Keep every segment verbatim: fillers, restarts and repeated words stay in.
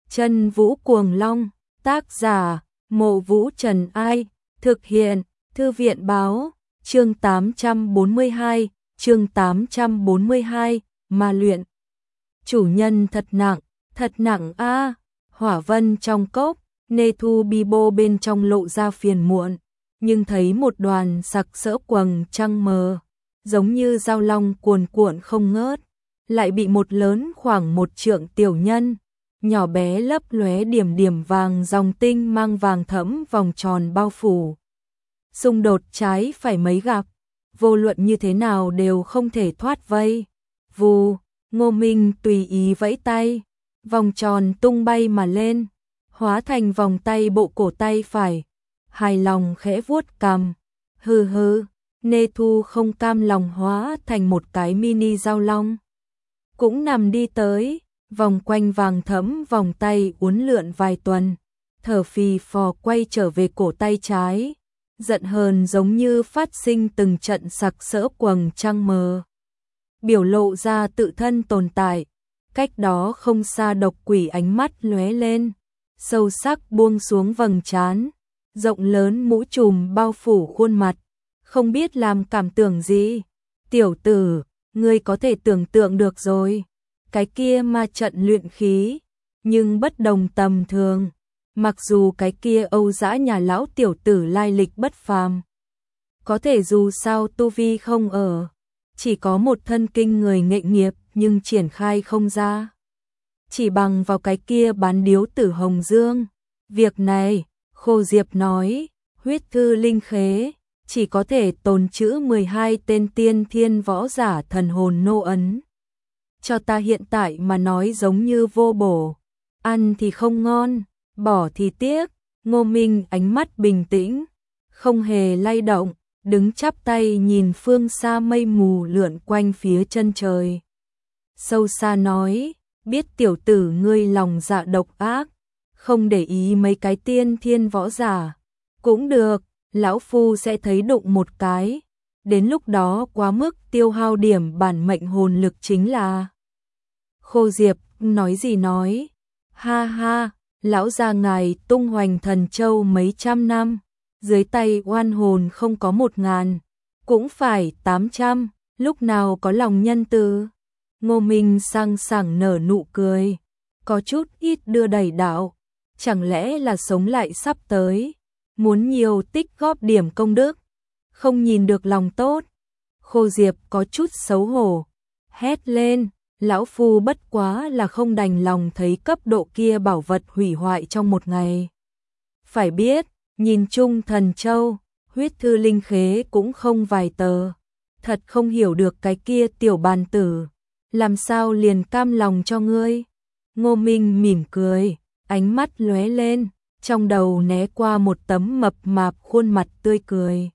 Chân Vũ Cuồng Long, tác giả, Mộ Vũ Trần Ai, thực hiện, Thư viện Báo, chương tám trăm bốn mươi hai, chương tám trăm bốn mươi hai, ma luyện. Chủ nhân thật nặng, thật nặng a. Hỏa Vân trong cốc, Nethu Bibo bên trong lộ ra phiền muộn, nhưng thấy một đoàn sặc sỡ quầng trăng mờ, giống như dao long cuồn cuộn không ngớt, lại bị một lớn khoảng một trượng tiểu nhân, nhỏ bé lấp lóe điểm điểm vàng dòng tinh mang vàng thẫm vòng tròn bao phủ. Xung đột trái phải mấy gặp, vô luận như thế nào đều không thể thoát vây. Vù, Ngô Minh tùy ý vẫy tay, vòng tròn tung bay mà lên, hóa thành vòng tay bộ cổ tay phải, hài lòng khẽ vuốt cằm. Hừ hừ, Nethu không cam lòng hóa thành một cái mini dao long, cũng nằm đi tới, vòng quanh vàng thẫm vòng tay uốn lượn vài tuần, thở phì phò quay trở về cổ tay trái, giận hờn giống như phát sinh từng trận sặc sỡ quầng trăng mờ, biểu lộ ra tự thân tồn tại. Cách đó không xa độc quỷ ánh mắt lóe lên, sâu sắc buông xuống vầng trán, rộng lớn mũ trùm bao phủ khuôn mặt, không biết làm cảm tưởng gì. Tiểu tử, ngươi có thể tưởng tượng được rồi, cái kia ma trận luyện khí, nhưng bất đồng tầm thường. Mặc dù cái kia Âu dã nhà lão tiểu tử lai lịch bất phàm, có thể dù sao tu vi không ở, chỉ có một thân kinh người nghệ nghiệp nhưng triển khai không ra. Chỉ bằng vào cái kia bán điếu tử Hồng Dương. Việc này, Khô Diệp nói, huyết thư linh khế, chỉ có thể tồn trữ mười hai tên tiên thiên võ giả thần hồn nô ấn. Cho ta hiện tại mà nói giống như vô bổ, ăn thì không ngon, bỏ thì tiếc. Ngô Minh ánh mắt bình tĩnh, không hề lay động, đứng chắp tay nhìn phương xa mây mù lượn quanh phía chân trời. Sâu xa nói, biết tiểu tử ngươi lòng dạ độc ác, không để ý mấy cái tiên thiên võ giả. Cũng được, lão phu sẽ thấy đụng một cái, đến lúc đó quá mức tiêu hao điểm bản mệnh hồn lực chính là. Khô Diệp nói gì nói, ha ha, lão gia ngài tung hoành thần châu mấy trăm năm, dưới tay oan hồn không có một ngàn, cũng phải tám trăm, lúc nào có lòng nhân từ. Ngô Minh sang sảng nở nụ cười, có chút ít đưa đẩy đạo, chẳng lẽ là sống lại sắp tới, muốn nhiều tích góp điểm công đức, không nhìn được lòng tốt. Khô Diệp có chút xấu hổ, hét lên, lão phu bất quá là không đành lòng thấy cấp độ kia bảo vật hủy hoại trong một ngày. Phải biết, nhìn chung thần châu, huyết thư linh khế cũng không vài tờ, thật không hiểu được cái kia tiểu bàn tử, làm sao liền cam lòng cho ngươi. Ngô Minh mỉm cười, ánh mắt lóe lên, trong đầu né qua một tấm mập mạp khuôn mặt tươi cười.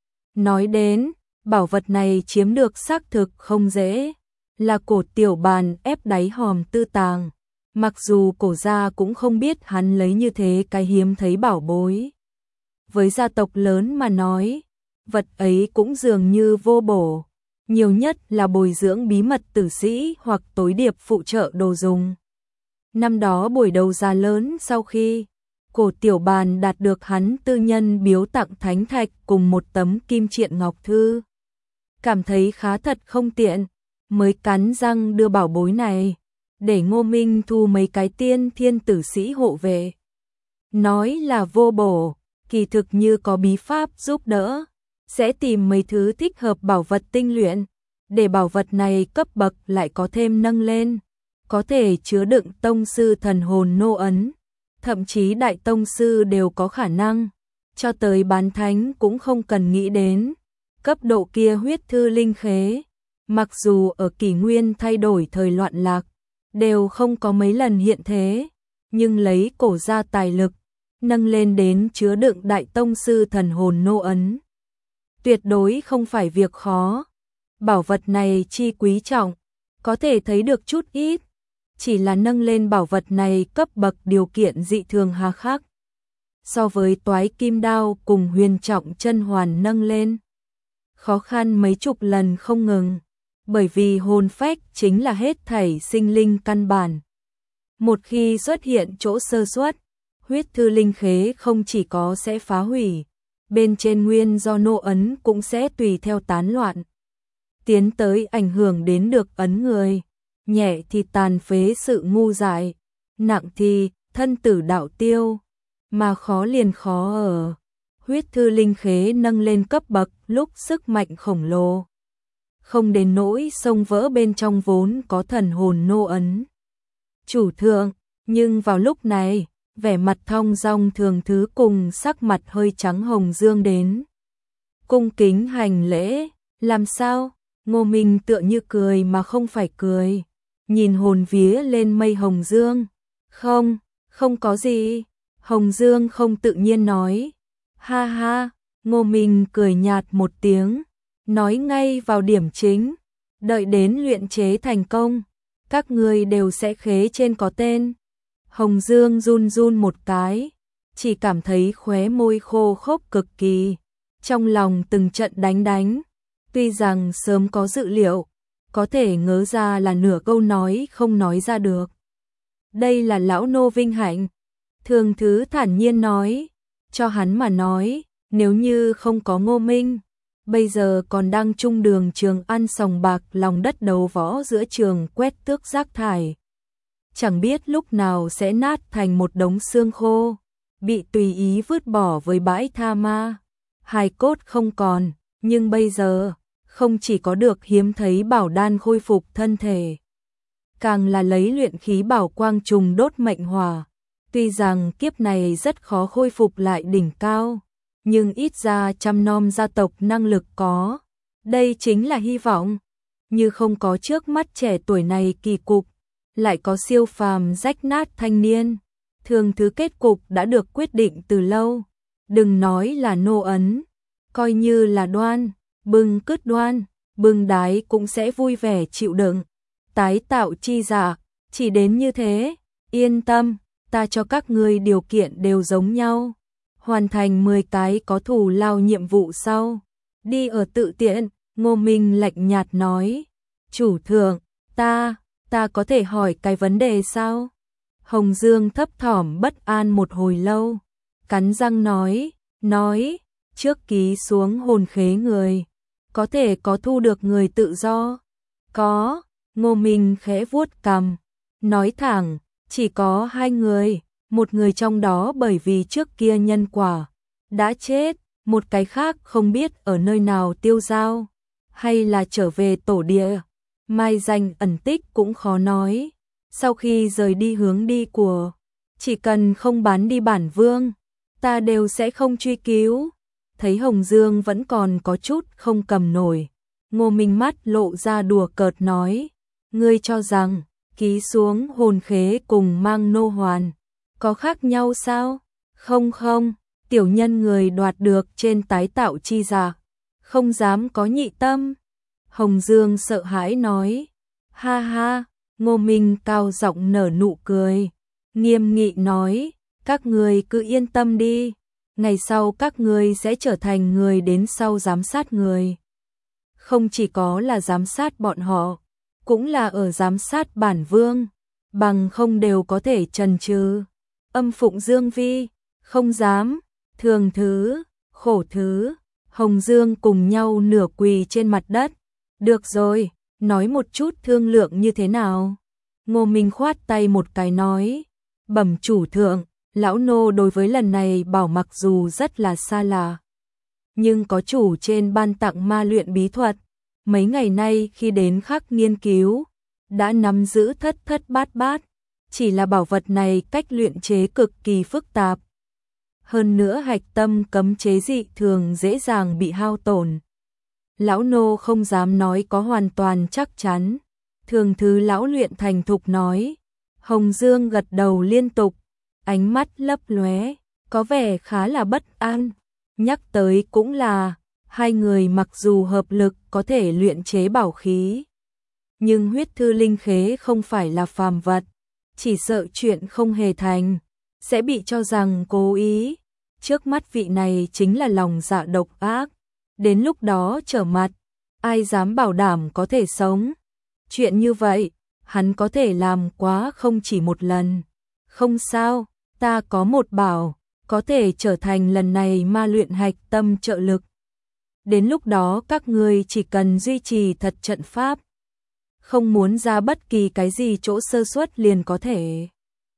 Nói đến, bảo vật này chiếm được xác thực không dễ, là cổ tiểu bàn ép đáy hòm tư tàng, mặc dù cổ gia cũng không biết hắn lấy như thế cái hiếm thấy bảo bối. Với gia tộc lớn mà nói, vật ấy cũng dường như vô bổ, nhiều nhất là bồi dưỡng bí mật tử sĩ hoặc tối điệp phụ trợ đồ dùng. Năm đó buổi đấu giá lớn sau khi cổ tiểu bàn đạt được hắn tư nhân biếu tặng thánh thạch cùng một tấm kim triện ngọc thư, cảm thấy khá thật không tiện, mới cắn răng đưa bảo bối này, để Ngô Minh thu mấy cái tiên thiên tử sĩ hộ vệ. Nói là vô bổ, kỳ thực như có bí pháp giúp đỡ, sẽ tìm mấy thứ thích hợp bảo vật tinh luyện, để bảo vật này cấp bậc lại có thêm nâng lên, có thể chứa đựng tông sư thần hồn nô ấn, thậm chí đại tông sư đều có khả năng, cho tới bán thánh cũng không cần nghĩ đến. Cấp độ kia huyết thư linh khế, mặc dù ở kỷ nguyên thay đổi thời loạn lạc, đều không có mấy lần hiện thế, nhưng lấy cổ gia tài lực, nâng lên đến chứa đựng đại tông sư thần hồn nô ấn, tuyệt đối không phải việc khó. Bảo vật này chi quý trọng, có thể thấy được chút ít, chỉ là nâng lên bảo vật này cấp bậc điều kiện dị thường hà khắc. So với toái kim đao cùng huyền trọng chân hoàn nâng lên, khó khăn mấy chục lần không ngừng, bởi vì hồn phách chính là hết thảy sinh linh căn bản. Một khi xuất hiện chỗ sơ suất, huyết thư linh khế không chỉ có sẽ phá hủy, bên trên nguyên do nô ấn cũng sẽ tùy theo tán loạn, tiến tới ảnh hưởng đến được ấn người, nhẹ thì tàn phế sự ngu dại, nặng thì thân tử đạo tiêu, mà khó liền khó ở. Huyết thư linh khế nâng lên cấp bậc lúc sức mạnh khổng lồ, không đến nỗi xông vỡ bên trong vốn có thần hồn nô ấn. Chủ thượng, nhưng vào lúc này, vẻ mặt thong dong Thường Thứ cùng sắc mặt hơi trắng Hồng Dương đến. Cung kính hành lễ, làm sao? Ngô Minh tựa như cười mà không phải cười, nhìn hồn vía lên mây Hồng Dương. Không, không có gì. Hồng Dương không tự nhiên nói. Ha ha, Ngô Minh cười nhạt một tiếng, nói ngay vào điểm chính. Đợi đến luyện chế thành công, các người đều sẽ khế trên có tên. Hồng Dương run run một cái, chỉ cảm thấy khóe môi khô khốc cực kỳ, trong lòng từng trận đánh đánh. Tuy rằng sớm có dự liệu, có thể ngớ ra là nửa câu nói không nói ra được. Đây là lão nô vinh hạnh. Thường Thứ thản nhiên nói, cho hắn mà nói, nếu như không có Ngô Minh, bây giờ còn đang chung đường trường ăn sòng bạc lòng đất đầu võ giữa trường quét tước rác thải. Chẳng biết lúc nào sẽ nát thành một đống xương khô, bị tùy ý vứt bỏ với bãi tha ma. Hài cốt không còn, nhưng bây giờ, không chỉ có được hiếm thấy bảo đan khôi phục thân thể, càng là lấy luyện khí bảo quang trùng đốt mệnh hỏa. Tuy rằng kiếp này rất khó khôi phục lại đỉnh cao, nhưng ít ra trăm nom gia tộc năng lực có. Đây chính là hy vọng. Như không có trước mắt trẻ tuổi này kỳ cục, lại có siêu phàm rách nát thanh niên. Thường Thứ kết cục đã được quyết định từ lâu. Đừng nói là nô ấn, coi như là đoan, bưng cứt đoan, bưng đái cũng sẽ vui vẻ chịu đựng. Tái tạo chi giả, chỉ đến như thế, yên tâm, ta cho các ngươi điều kiện đều giống nhau. Hoàn thành mười cái có thù lao nhiệm vụ sau. Đi ở tự tiện, Ngô Minh lạnh nhạt nói. Chủ thượng, ta, ta có thể hỏi cái vấn đề sao? Hồng Dương thấp thỏm bất an một hồi lâu. Cắn răng nói, nói, trước ký xuống hồn khế người, có thể có thu được người tự do. Có, Ngô Minh khẽ vuốt cằm, nói thẳng, chỉ có hai người, một người trong đó bởi vì trước kia nhân quả đã chết, một cái khác không biết ở nơi nào tiêu dao, hay là trở về tổ địa, mai danh ẩn tích cũng khó nói. Sau khi rời đi hướng đi của, chỉ cần không bán đi bản vương, ta đều sẽ không truy cứu. Thấy Hồng Dương vẫn còn có chút không cầm nổi, Ngô Minh mắt lộ ra đùa cợt nói, ngươi cho rằng ký xuống hồn khế cùng mang nô hoàn có khác nhau sao? Không không, tiểu nhân người đoạt được trên tái tạo chi giả, không dám có nhị tâm. Hồng Dương sợ hãi nói, ha ha. Ngô Minh cao giọng nở nụ cười, nghiêm nghị nói, các người cứ yên tâm đi, ngày sau các người sẽ trở thành người đến sau giám sát người. Không chỉ có là giám sát bọn họ, cũng là ở giám sát bản vương, bằng không đều có thể trần trừ. Âm Phụng Dương Vi, không dám. Thường Thứ, Khổ Thứ, Hồng Dương cùng nhau nửa quỳ trên mặt đất. Được rồi, nói một chút thương lượng như thế nào? Ngô Minh khoát tay một cái nói, bẩm chủ thượng, lão nô đối với lần này bảo mặc dù rất là xa lạ, nhưng có chủ trên ban tặng ma luyện bí thuật, mấy ngày nay khi đến khắc nghiên cứu, đã nắm giữ thất thất bát bát, chỉ là bảo vật này cách luyện chế cực kỳ phức tạp. Hơn nữa hạch tâm cấm chế dị thường dễ dàng bị hao tổn. Lão nô không dám nói có hoàn toàn chắc chắn. Thường Thứ lão luyện thành thục nói. Hồng Dương gật đầu liên tục, ánh mắt lấp lóe, có vẻ khá là bất an. Nhắc tới cũng là, hai người mặc dù hợp lực có thể luyện chế bảo khí, nhưng huyết thư linh khế không phải là phàm vật, chỉ sợ chuyện không hề thành, sẽ bị cho rằng cố ý. Trước mắt vị này chính là lòng dạ độc ác, đến lúc đó trở mặt, ai dám bảo đảm có thể sống. Chuyện như vậy, hắn có thể làm quá không chỉ một lần. Không sao, ta có một bảo, có thể trở thành lần này ma luyện hạch tâm trợ lực. Đến lúc đó các ngươi chỉ cần duy trì thật trận pháp, không muốn ra bất kỳ cái gì chỗ sơ suất liền có thể.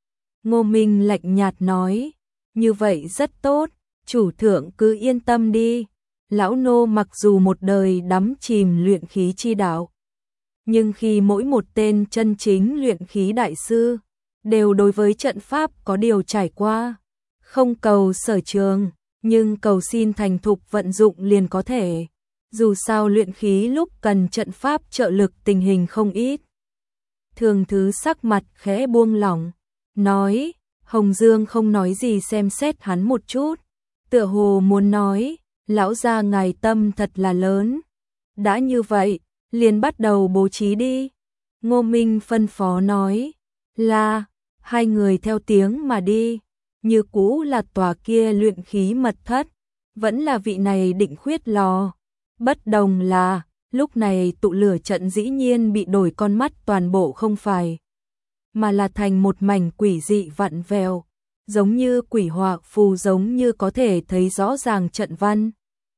Ngô Minh lạnh nhạt nói, như vậy rất tốt, chủ thượng cứ yên tâm đi. Lão nô mặc dù một đời đắm chìm luyện khí chi đạo, nhưng khi mỗi một tên chân chính luyện khí đại sư đều đối với trận pháp có điều trải qua, không cầu sở trường, nhưng cầu xin thành thục vận dụng liền có thể. Dù sao luyện khí lúc cần trận pháp trợ lực tình hình không ít. Thường Thứ sắc mặt khẽ buông lỏng, nói, Hồng Dương không nói gì xem xét hắn một chút, tựa hồ muốn nói, lão gia ngài tâm thật là lớn. Đã như vậy, liền bắt đầu bố trí đi. Ngô Minh phân phó nói, là, hai người theo tiếng mà đi, như cũ là tòa kia luyện khí mật thất, vẫn là vị này Định Khuyết lò. Bất đồng là, lúc này tụ lửa trận dĩ nhiên bị đổi con mắt toàn bộ không phải, mà là thành một mảnh quỷ dị vặn vẹo, giống như quỷ họa phù, giống như có thể thấy rõ ràng trận văn.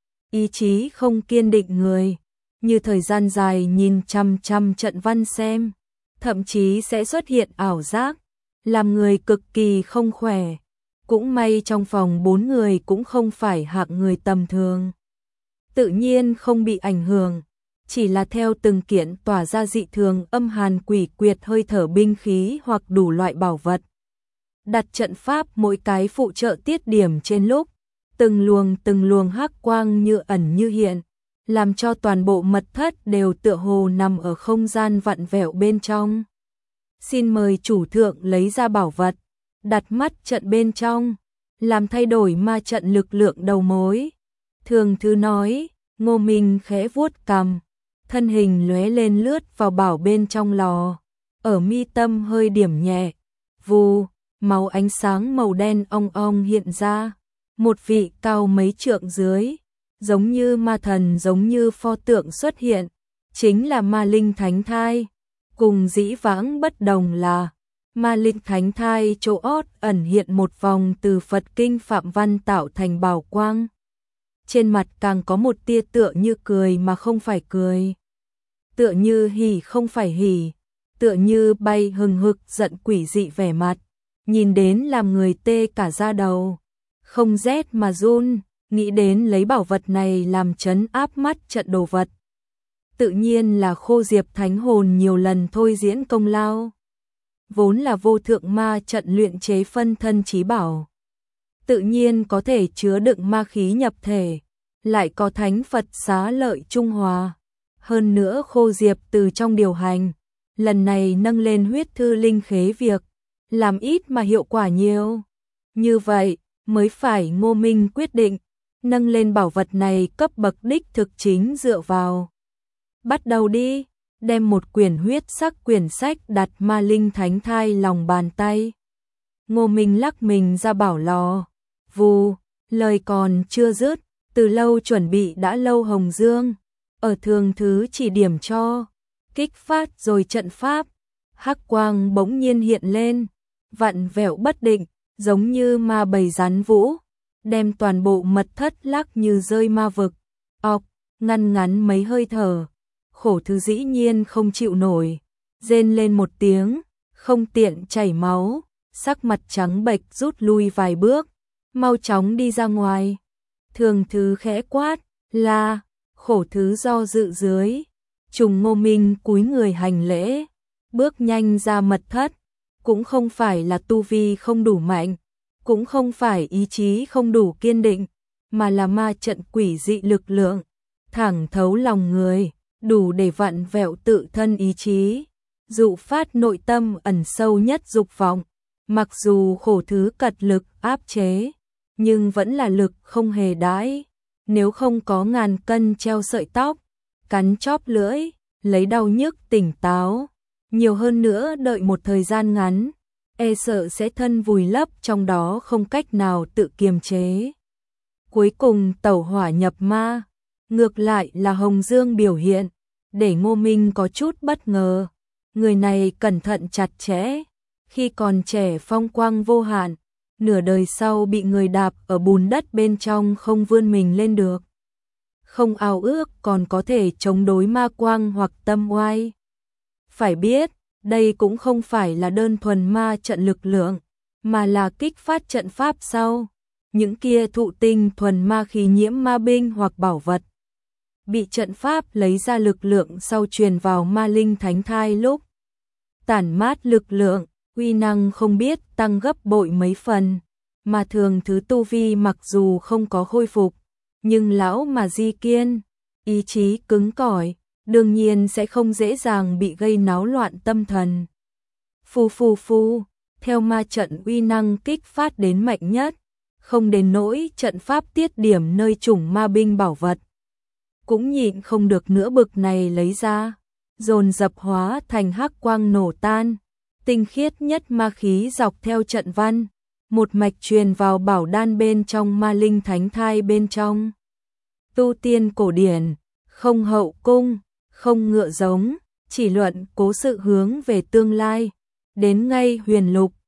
Ý chí không kiên định người, như thời gian dài nhìn chăm chăm trận văn xem, thậm chí sẽ xuất hiện ảo giác, làm người cực kỳ không khỏe. Cũng may trong phòng bốn người cũng không phải hạng người tầm thường, tự nhiên không bị ảnh hưởng, chỉ là theo từng kiện tỏa ra dị thường âm hàn quỷ quyệt hơi thở binh khí hoặc đủ loại bảo vật. Đặt trận pháp mỗi cái phụ trợ tiết điểm trên lúc, từng luồng từng luồng hắc quang như ẩn như hiện, làm cho toàn bộ mật thất đều tựa hồ nằm ở không gian vặn vẹo bên trong. Xin mời chủ thượng lấy ra bảo vật, đặt mắt trận bên trong, làm thay đổi ma trận lực lượng đầu mối. Thường Thứ nói, Ngô Minh khẽ vuốt cằm, thân hình lóe lên lướt vào bảo bên trong lò, ở mi tâm hơi điểm nhẹ, vù, máu ánh sáng màu đen ong ong hiện ra, một vị cao mấy trượng dưới, giống như ma thần giống như pho tượng xuất hiện, chính là Ma Linh Thánh Thai. Cùng dĩ vãng bất đồng là, Ma Linh Thánh Thai chỗ ót ẩn hiện một vòng từ Phật kinh Phạm Văn tạo thành bảo quang. Trên mặt càng có một tia tựa như cười mà không phải cười, tựa như hỉ không phải hỉ, tựa như bay hừng hực giận quỷ dị vẻ mặt, nhìn đến làm người tê cả da đầu, không rét mà run, nghĩ đến lấy bảo vật này làm trấn áp mắt trận đồ vật. Tự nhiên là Khô Diệp Thánh Hồn nhiều lần thôi diễn công lao, vốn là vô thượng ma trận luyện chế phân thân chí bảo, tự nhiên có thể chứa đựng ma khí nhập thể, lại có Thánh Phật xá lợi trung hòa. Hơn nữa Khô Diệp từ trong điều hành, lần này nâng lên huyết thư linh khế việc, làm ít mà hiệu quả nhiều. Như vậy, mới phải Ngô Minh quyết định, nâng lên bảo vật này cấp bậc đích thực chính dựa vào. Bắt đầu đi, đem một quyển huyết sắc quyển sách đặt Ma Linh Thánh Thai lòng bàn tay. Ngô Minh lắc mình ra bảo lò, vù, lời còn chưa dứt, từ lâu chuẩn bị đã lâu Hồng Dương, ở Thường Thứ chỉ điểm cho, kích phát rồi trận pháp, hắc quang bỗng nhiên hiện lên, vặn vẹo bất định, giống như ma bầy rắn vũ, đem toàn bộ mật thất lắc như rơi ma vực. Ọc, ngăn ngắn mấy hơi thở, Khổ Thứ dĩ nhiên không chịu nổi, rên lên một tiếng, không tiện chảy máu, sắc mặt trắng bệch rút lui vài bước, mau chóng đi ra ngoài. Thường Thứ khẽ quát, là, Khổ Thứ do dự dưới, trùng Ngô Minh cúi người hành lễ, bước nhanh ra mật thất, cũng không phải là tu vi không đủ mạnh, cũng không phải ý chí không đủ kiên định, mà là ma trận quỷ dị lực lượng, thẳng thấu lòng người, đủ để vặn vẹo tự thân ý chí, dụ phát nội tâm ẩn sâu nhất dục vọng. Mặc dù Khổ Thứ cật lực áp chế, nhưng vẫn là lực không hề đãi, nếu không có ngàn cân treo sợi tóc, cắn chóp lưỡi, lấy đau nhức tỉnh táo, nhiều hơn nữa đợi một thời gian ngắn, e sợ sẽ thân vùi lấp trong đó không cách nào tự kiềm chế. Cuối cùng tẩu hỏa nhập ma, ngược lại là Hồng Dương biểu hiện, để Ngô Minh có chút bất ngờ. Người này cẩn thận chặt chẽ, khi còn trẻ phong quang vô hạn, nửa đời sau bị người đạp ở bùn đất bên trong không vươn mình lên được. Không ao ước còn có thể chống đối ma quang hoặc tâm oai. Phải biết, đây cũng không phải là đơn thuần ma trận lực lượng, mà là kích phát trận pháp sau. Những kia thụ tinh thuần ma khí nhiễm ma binh hoặc bảo vật, bị trận pháp lấy ra lực lượng sau truyền vào ma linh thánh thai lúc tản mát lực lượng, uy năng không biết tăng gấp bội mấy phần, mà thường thứ tu vi mặc dù không có khôi phục, nhưng lão mà di kiên, ý chí cứng cỏi, đương nhiên sẽ không dễ dàng bị gây náo loạn tâm thần. Phù phù phù, theo ma trận uy năng kích phát đến mạnh nhất, không đến nỗi trận pháp tiết điểm nơi chủng ma binh bảo vật. Cũng nhịn không được nữa bực này lấy ra, dồn dập hóa thành hắc quang nổ tan, tinh khiết nhất ma khí dọc theo trận văn, một mạch truyền vào bảo đan bên trong ma linh thánh thai bên trong. Tu tiên cổ điển, không hậu cung, không ngựa giống, chỉ luận cố sự hướng về tương lai, đến ngay huyền lục,